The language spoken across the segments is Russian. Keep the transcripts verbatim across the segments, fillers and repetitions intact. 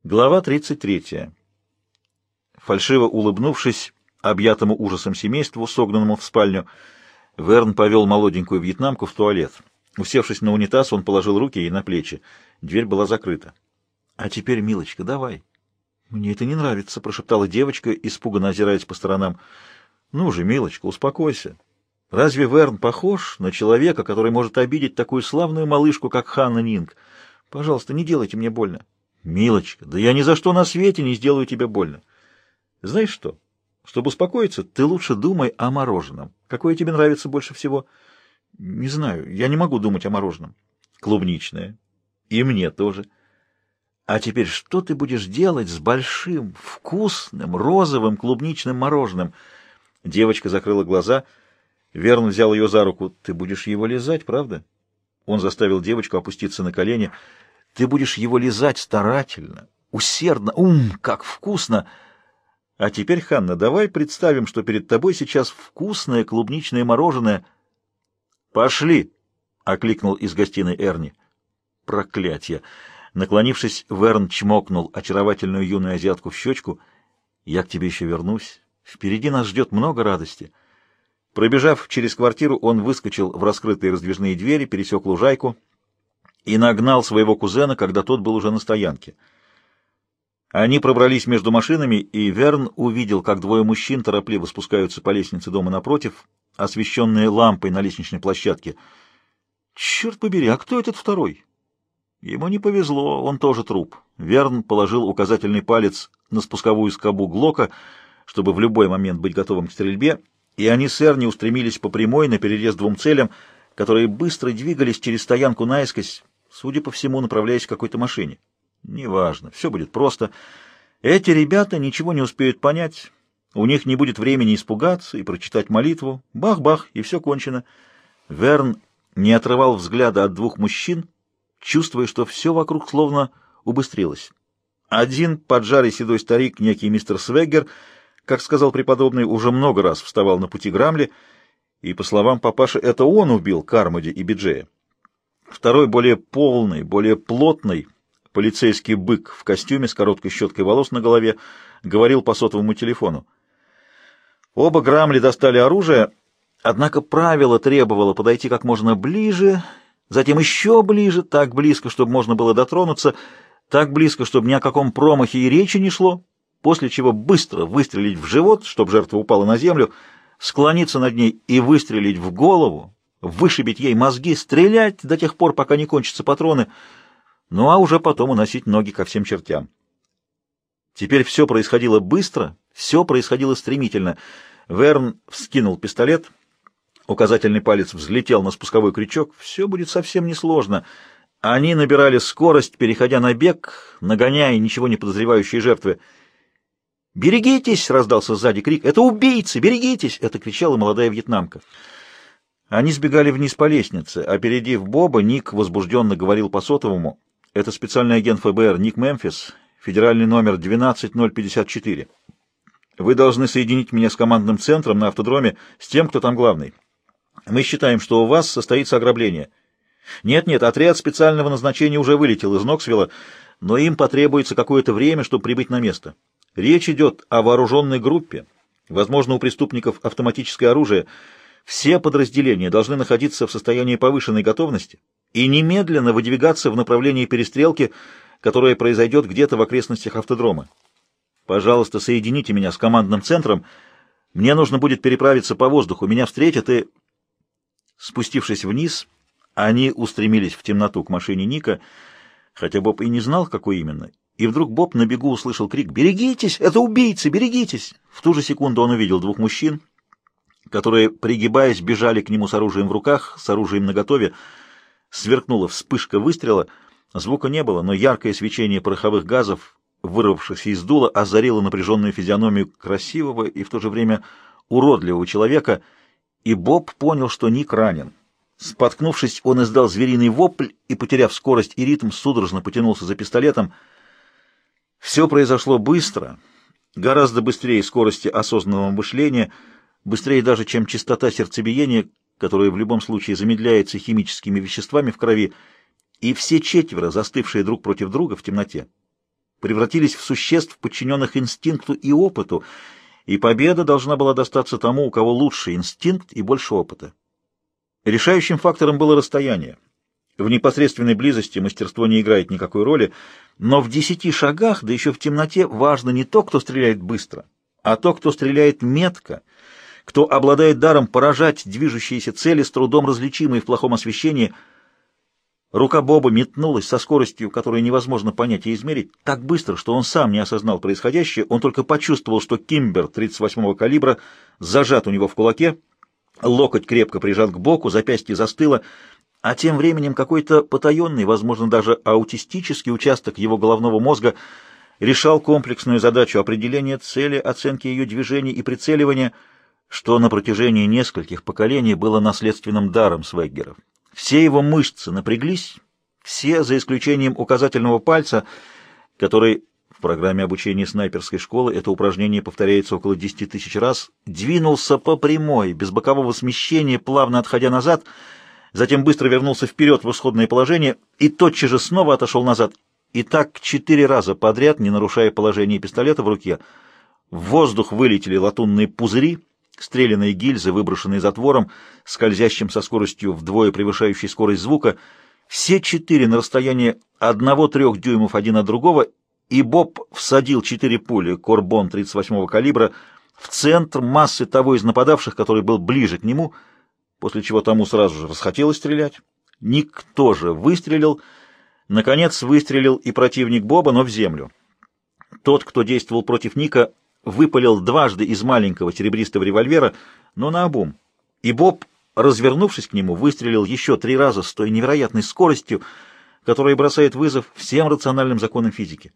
Глава тридцать третья. Фальшиво улыбнувшись объятому ужасом семейству, согнанному в спальню, Верн повел молоденькую вьетнамку в туалет. Усевшись на унитаз, он положил руки ей на плечи. Дверь была закрыта. — А теперь, милочка, давай. — Мне это не нравится, — прошептала девочка, испуганно озираясь по сторонам. — Ну же, милочка, успокойся. Разве Верн похож на человека, который может обидеть такую славную малышку, как Ханна Нинг? Пожалуйста, не делайте мне больно. Милочка, да я ни за что на свете не сделаю тебе больно. Знаешь что? Чтобы успокоиться, ты лучше думай о мороженом. Какое тебе нравится больше всего? Не знаю, я не могу думать о мороженом. Клубничное. И мне тоже. А теперь что ты будешь делать с большим, вкусным, розовым клубничным мороженым? Девочка закрыла глаза. Верн взял ее за руку. Ты будешь его лизать, правда? Он заставил девочку опуститься на колени. Ты будешь его лизать старательно, усердно. Ум, как вкусно! А теперь, Ханна, давай представим, что перед тобой сейчас вкусное клубничное мороженое. «Пошли!» — окликнул из гостиной Эрни. Проклятье! Наклонившись, Верн чмокнул очаровательную юную азиатку в щечку. «Я к тебе еще вернусь. Впереди нас ждет много радости». Пробежав через квартиру, он выскочил в раскрытые раздвижные двери, пересек лужайку и нагнал своего кузена, когда тот был уже на стоянке. Они пробрались между машинами, и Верн увидел, как двое мужчин торопливо спускаются по лестнице дома напротив, освещенные лампой на лестничной площадке. «Черт побери, а кто этот второй?» Ему не повезло, он тоже труп. Верн положил указательный палец на спусковую скобу Глока, чтобы в любой момент быть готовым к стрельбе, и они с Эрни устремились по прямой наперерез двум целям, которые быстро двигались через стоянку наискось, судя по всему, направляясь к какой-то машине. Неважно, все будет просто. Эти ребята ничего не успеют понять, у них не будет времени испугаться и прочитать молитву. Бах-бах, и все кончено. Верн не отрывал взгляда от двух мужчин, чувствуя, что все вокруг словно убыстрилось. Один поджарый седой старик, некий мистер Свеггер, как сказал преподобный, уже много раз вставал на пути Грамли, и, по словам папаши, это он убил Кармоди и Биджея. Второй, более полный, более плотный, полицейский бык в костюме с короткой щеткой волос на голове, говорил по сотовому телефону. Оба Грамли достали оружие, однако правило требовало подойти как можно ближе, затем еще ближе, так близко, чтобы можно было дотронуться, так близко, чтобы ни о каком промахе и речи не шло, после чего быстро выстрелить в живот, чтобы жертва упала на землю, склониться над ней и выстрелить в голову, вышибить ей мозги, стрелять до тех пор, пока не кончатся патроны, ну а уже потом уносить ноги ко всем чертям. Теперь все происходило быстро, все происходило стремительно. Верн вскинул пистолет, указательный палец взлетел на спусковой крючок. Все будет совсем несложно. Они набирали скорость, переходя на бег, нагоняя ничего не подозревающие жертвы. «Берегитесь!» — раздался сзади крик. «Это убийцы! Берегитесь!» — это кричала молодая вьетнамка. Они сбегали вниз по лестнице. Опередив Боба, Ник возбужденно говорил по сотовому. «Это специальный агент ФБР Ник Мемфис, федеральный номер двенадцать ноль пятьдесят четыре. Вы должны соединить меня с командным центром на автодроме, с тем, кто там главный. Мы считаем, что у вас состоится ограбление. Нет-нет, отряд специального назначения уже вылетел из Ноксвилла, но им потребуется какое-то время, чтобы прибыть на место. Речь идет о вооруженной группе. Возможно, у преступников автоматическое оружие. Все подразделения должны находиться в состоянии повышенной готовности и немедленно выдвигаться в направлении перестрелки, которая произойдет где-то в окрестностях автодрома. Пожалуйста, соедините меня с командным центром. Мне нужно будет переправиться по воздуху. Меня встретят и...» Спустившись вниз, они устремились в темноту к машине Ника, хотя Боб и не знал, какой именно. И вдруг Боб на бегу услышал крик: «Берегитесь! Это убийцы! Берегитесь!» В ту же секунду он увидел двух мужчин, которые, пригибаясь, бежали к нему с оружием в руках, с оружием наготове. Сверкнула вспышка выстрела. Звука не было, но яркое свечение пороховых газов, вырвавшихся из дула, озарило напряженную физиономию красивого и в то же время уродливого человека, и Боб понял, что Ник ранен. Споткнувшись, он издал звериный вопль и, потеряв скорость и ритм, судорожно потянулся за пистолетом. Все произошло быстро, гораздо быстрее скорости осознанного мышления, быстрее даже, чем частота сердцебиения, которая в любом случае замедляется химическими веществами в крови, и все четверо, застывшие друг против друга в темноте, превратились в существ, подчиненных инстинкту и опыту, и победа должна была достаться тому, у кого лучший инстинкт и больше опыта. Решающим фактором было расстояние. В непосредственной близости мастерство не играет никакой роли, но в десяти шагах, да еще в темноте, важно не то, кто стреляет быстро, а то, кто стреляет метко, кто обладает даром поражать движущиеся цели, с трудом различимые в плохом освещении. Рука Боба метнулась со скоростью, которую невозможно понять и измерить, так быстро, что он сам не осознал происходящее, он только почувствовал, что Кимбер тридцать восьмого калибра зажат у него в кулаке, локоть крепко прижат к боку, запястье застыло, а тем временем какой-то потаенный, возможно, даже аутистический участок его головного мозга решал комплексную задачу определения цели, оценки ее движений и прицеливания, что на протяжении нескольких поколений было наследственным даром Свеггера. Все его мышцы напряглись, все, за исключением указательного пальца, который в программе обучения снайперской школы это упражнение повторяется около десяти тысяч раз, двинулся по прямой, без бокового смещения, плавно отходя назад, затем быстро вернулся вперед в исходное положение и тотчас же снова отошел назад. И так четыре раза подряд, не нарушая положение пистолета в руке, в воздух вылетели латунные пузыри, стрелянные гильзы, выброшенные затвором, скользящим со скоростью вдвое превышающей скорость звука, все четыре на расстоянии одного-трех дюймов один от другого, и Боб всадил четыре пули Корбон тридцать восьмого калибра в центр массы того из нападавших, который был ближе к нему, после чего тому сразу же расхотелось стрелять. Ник тоже выстрелил. Наконец выстрелил и противник Боба, но в землю. Тот, кто действовал против Ника, выпалил дважды из маленького серебристого револьвера, но наобум. И Боб, развернувшись к нему, выстрелил еще три раза с той невероятной скоростью, которая бросает вызов всем рациональным законам физики.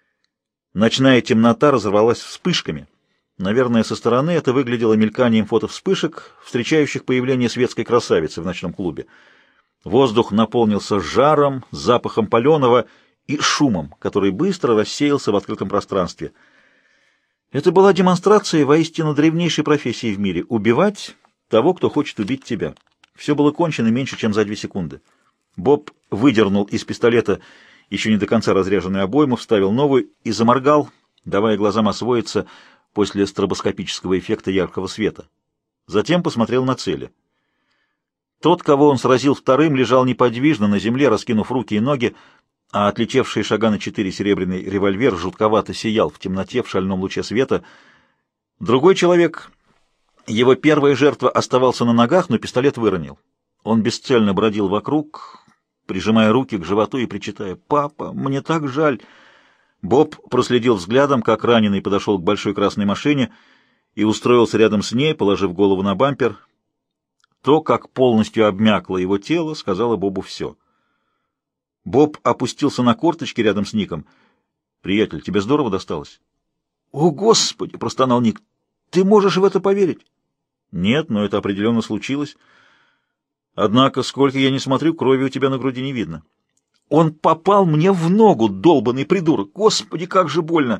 Ночная темнота разорвалась вспышками. Наверное, со стороны это выглядело мельканием фотовспышек, встречающих появление светской красавицы в ночном клубе. Воздух наполнился жаром, запахом паленого и шумом, который быстро рассеялся в открытом пространстве. Это была демонстрация воистину древнейшей профессии в мире — убивать того, кто хочет убить тебя. Все было кончено меньше, чем за две секунды. Боб выдернул из пистолета еще не до конца разряженную обойму, вставил новую и заморгал, давая глазам освоиться после стробоскопического эффекта яркого света. Затем посмотрел на цели. Тот, кого он сразил вторым, лежал неподвижно на земле, раскинув руки и ноги, а отлетевший шага на четыре серебряный револьвер жутковато сиял в темноте в шальном луче света. Другой человек, его первая жертва, оставался на ногах, но пистолет выронил. Он бесцельно бродил вокруг, прижимая руки к животу и причитая: «Папа, мне так жаль!» Боб проследил взглядом, как раненый подошел к большой красной машине и устроился рядом с ней, положив голову на бампер. То, как полностью обмякло его тело, сказала Бобу все. Боб опустился на корточки рядом с Ником. «Приятель, тебе здорово досталось?» «О, Господи!» — простонал Ник. «Ты можешь в это поверить?» «Нет, но это определенно случилось. Однако, сколько я не смотрю, крови у тебя на груди не видно». «Он попал мне в ногу, долбанный придурок! Господи, как же больно!»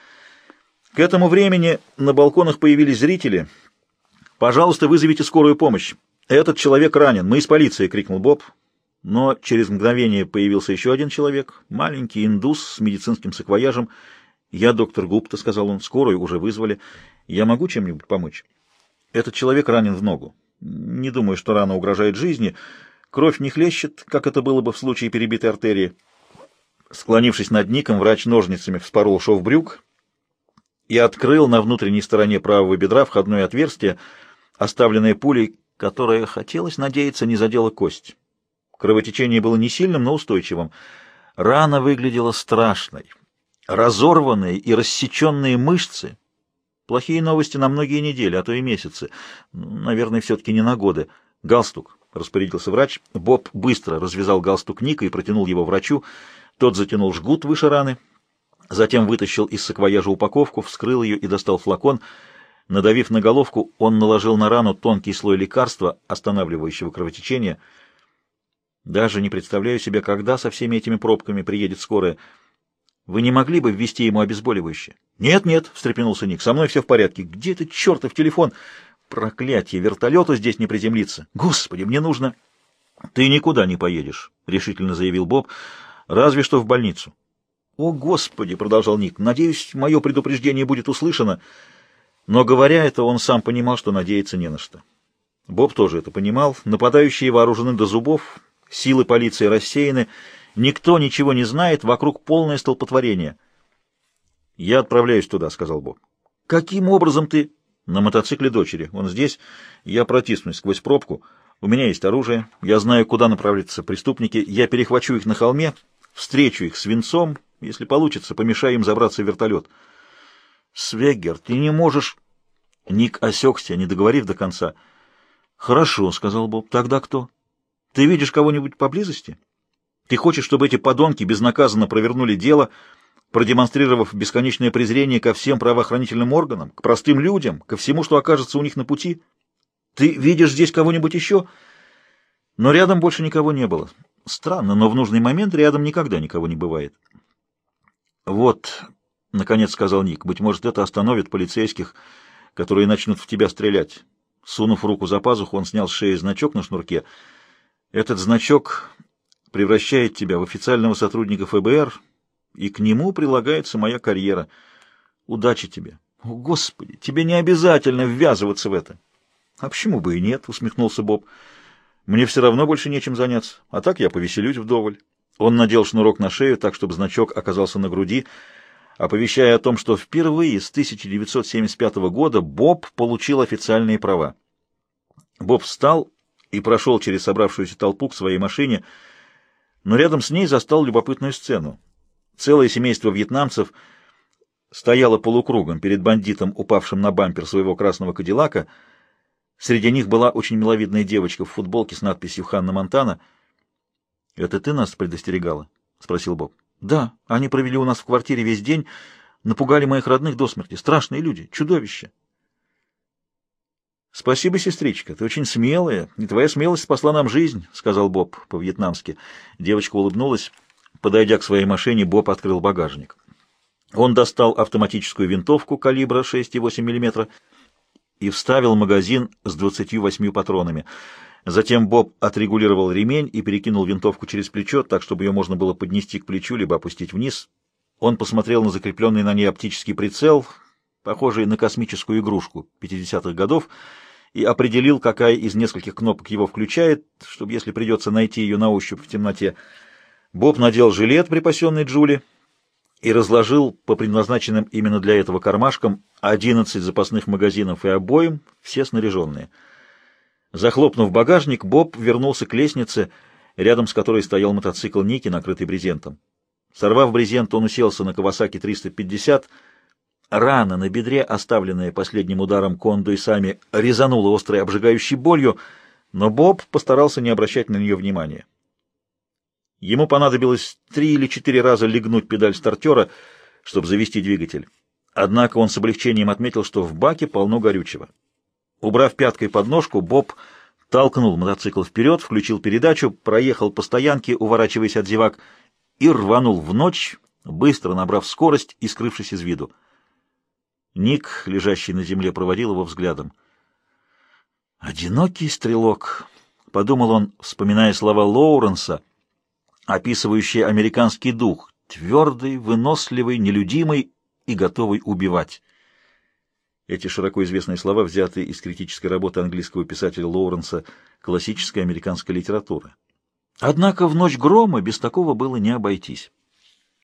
К этому времени на балконах появились зрители. «Пожалуйста, вызовите скорую помощь. Этот человек ранен. Мы из полиции!» — крикнул Боб. Но через мгновение появился еще один человек, маленький индус с медицинским саквояжем. «Я доктор Гупта», — сказал он, — «скорую уже вызвали. Я могу чем-нибудь помочь?» «Этот человек ранен в ногу. Не думаю, что рана угрожает жизни. Кровь не хлещет, как это было бы в случае перебитой артерии». Склонившись над Ником, врач ножницами вспорол шов брюк и открыл на внутренней стороне правого бедра входное отверстие, оставленное пулей, которое, хотелось надеяться, не задела кость. Кровотечение было не сильным, но устойчивым. Рана выглядела страшной. Разорванные и рассеченные мышцы. Плохие новости на многие недели, а то и месяцы. Наверное, все-таки не на годы. «Галстук», — распорядился врач. Боб быстро развязал галстук Ника и протянул его врачу. Тот затянул жгут выше раны, затем вытащил из саквояжа упаковку, вскрыл ее и достал флакон. Надавив на головку, он наложил на рану тонкий слой лекарства, останавливающего кровотечение. «Даже не представляю себе, когда со всеми этими пробками приедет скорая. Вы не могли бы ввести ему обезболивающее?» «Нет, нет», — встрепенулся Ник, — «со мной все в порядке. Где этот чертов телефон? Проклятье, вертолету здесь не приземлиться. Господи, мне нужно...» «Ты никуда не поедешь», — решительно заявил Боб, — «разве что в больницу». «О, Господи!» — продолжал Ник. «Надеюсь, мое предупреждение будет услышано». Но, говоря это, он сам понимал, что надеяться не на что. Боб тоже это понимал. Нападающие вооружены до зубов, силы полиции рассеяны, никто ничего не знает, вокруг полное столпотворение. «Я отправляюсь туда», — сказал Боб. «Каким образом ты...» «На мотоцикле дочери. Он здесь. Я протиснусь сквозь пробку. У меня есть оружие. Я знаю, куда направляются преступники. Я перехвачу их на холме, встречу их свинцом. Если получится, помешаю им забраться в вертолет». «Свегер, ты не можешь...» Ник осекся, не договорив до конца. «Хорошо», — сказал Боб. «Тогда кто? Ты видишь кого-нибудь поблизости? Ты хочешь, чтобы эти подонки безнаказанно провернули дело, продемонстрировав бесконечное презрение ко всем правоохранительным органам, к простым людям, ко всему, что окажется у них на пути? Ты видишь здесь кого-нибудь еще?» Но рядом больше никого не было. Странно, но в нужный момент рядом никогда никого не бывает. «Вот», — наконец сказал Ник, — «быть может, это остановит полицейских, которые начнут в тебя стрелять». Сунув руку за пазуху, он снял с шеи значок на шнурке. «Этот значок превращает тебя в официального сотрудника эф бэ эр, и к нему прилагается моя карьера. Удачи тебе». «О, Господи, тебе не обязательно ввязываться в это». «А почему бы и нет?» — усмехнулся Боб. «Мне все равно больше нечем заняться, а так я повеселюсь вдоволь». Он надел шнурок на шею так, чтобы значок оказался на груди, оповещая о том, что впервые с тысяча девятьсот семьдесят пятого года Боб получил официальные права. Боб встал и прошел через собравшуюся толпу к своей машине, но рядом с ней застал любопытную сцену. Целое семейство вьетнамцев стояло полукругом перед бандитом, упавшим на бампер своего красного кадиллака. Среди них была очень миловидная девочка в футболке с надписью «Ханна Монтана». «Это ты нас предостерегала?» — спросил Боб. «Да, они провели у нас в квартире весь день, напугали моих родных до смерти. Страшные люди, чудовища». «Спасибо, сестричка, ты очень смелая, и твоя смелость спасла нам жизнь», — сказал Боб по-вьетнамски. Девочка улыбнулась. Подойдя к своей машине, Боб открыл багажник. Он достал автоматическую винтовку калибра шесть и восемь миллиметра и вставил магазин с двадцатью восьмью патронами. Затем Боб отрегулировал ремень и перекинул винтовку через плечо, так, чтобы ее можно было поднести к плечу, либо опустить вниз. Он посмотрел на закрепленный на ней оптический прицел, похожий на космическую игрушку пятидесятых годов, и определил, какая из нескольких кнопок его включает, чтобы, если придется, найти ее на ощупь в темноте. Боб надел жилет, припасенный Джули, и разложил по предназначенным именно для этого кармашкам одиннадцать запасных магазинов и обоим, все снаряженные. Захлопнув багажник, Боб вернулся к лестнице, рядом с которой стоял мотоцикл Ники, накрытый брезентом. Сорвав брезент, он уселся на Кавасаки триста пятьдесят. Рана на бедре, оставленная последним ударом Кондо и Сами, резанула острой обжигающей болью, но Боб постарался не обращать на нее внимания. Ему понадобилось три или четыре раза легнуть педаль стартера, чтобы завести двигатель. Однако он с облегчением отметил, что в баке полно горючего. Убрав пяткой подножку, Боб толкнул мотоцикл вперед, включил передачу, проехал по стоянке, уворачиваясь от зевак, и рванул в ночь, быстро набрав скорость и скрывшись из виду. Ник, лежащий на земле, проводил его взглядом. «Одинокий стрелок», — подумал он, вспоминая слова Лоуренса, описывающие американский дух, твердый, выносливый, нелюдимый и готовый убивать. Эти широко известные слова взяты из критической работы английского писателя Лоуренса «Классическая американская литература». Однако в ночь грома без такого было не обойтись.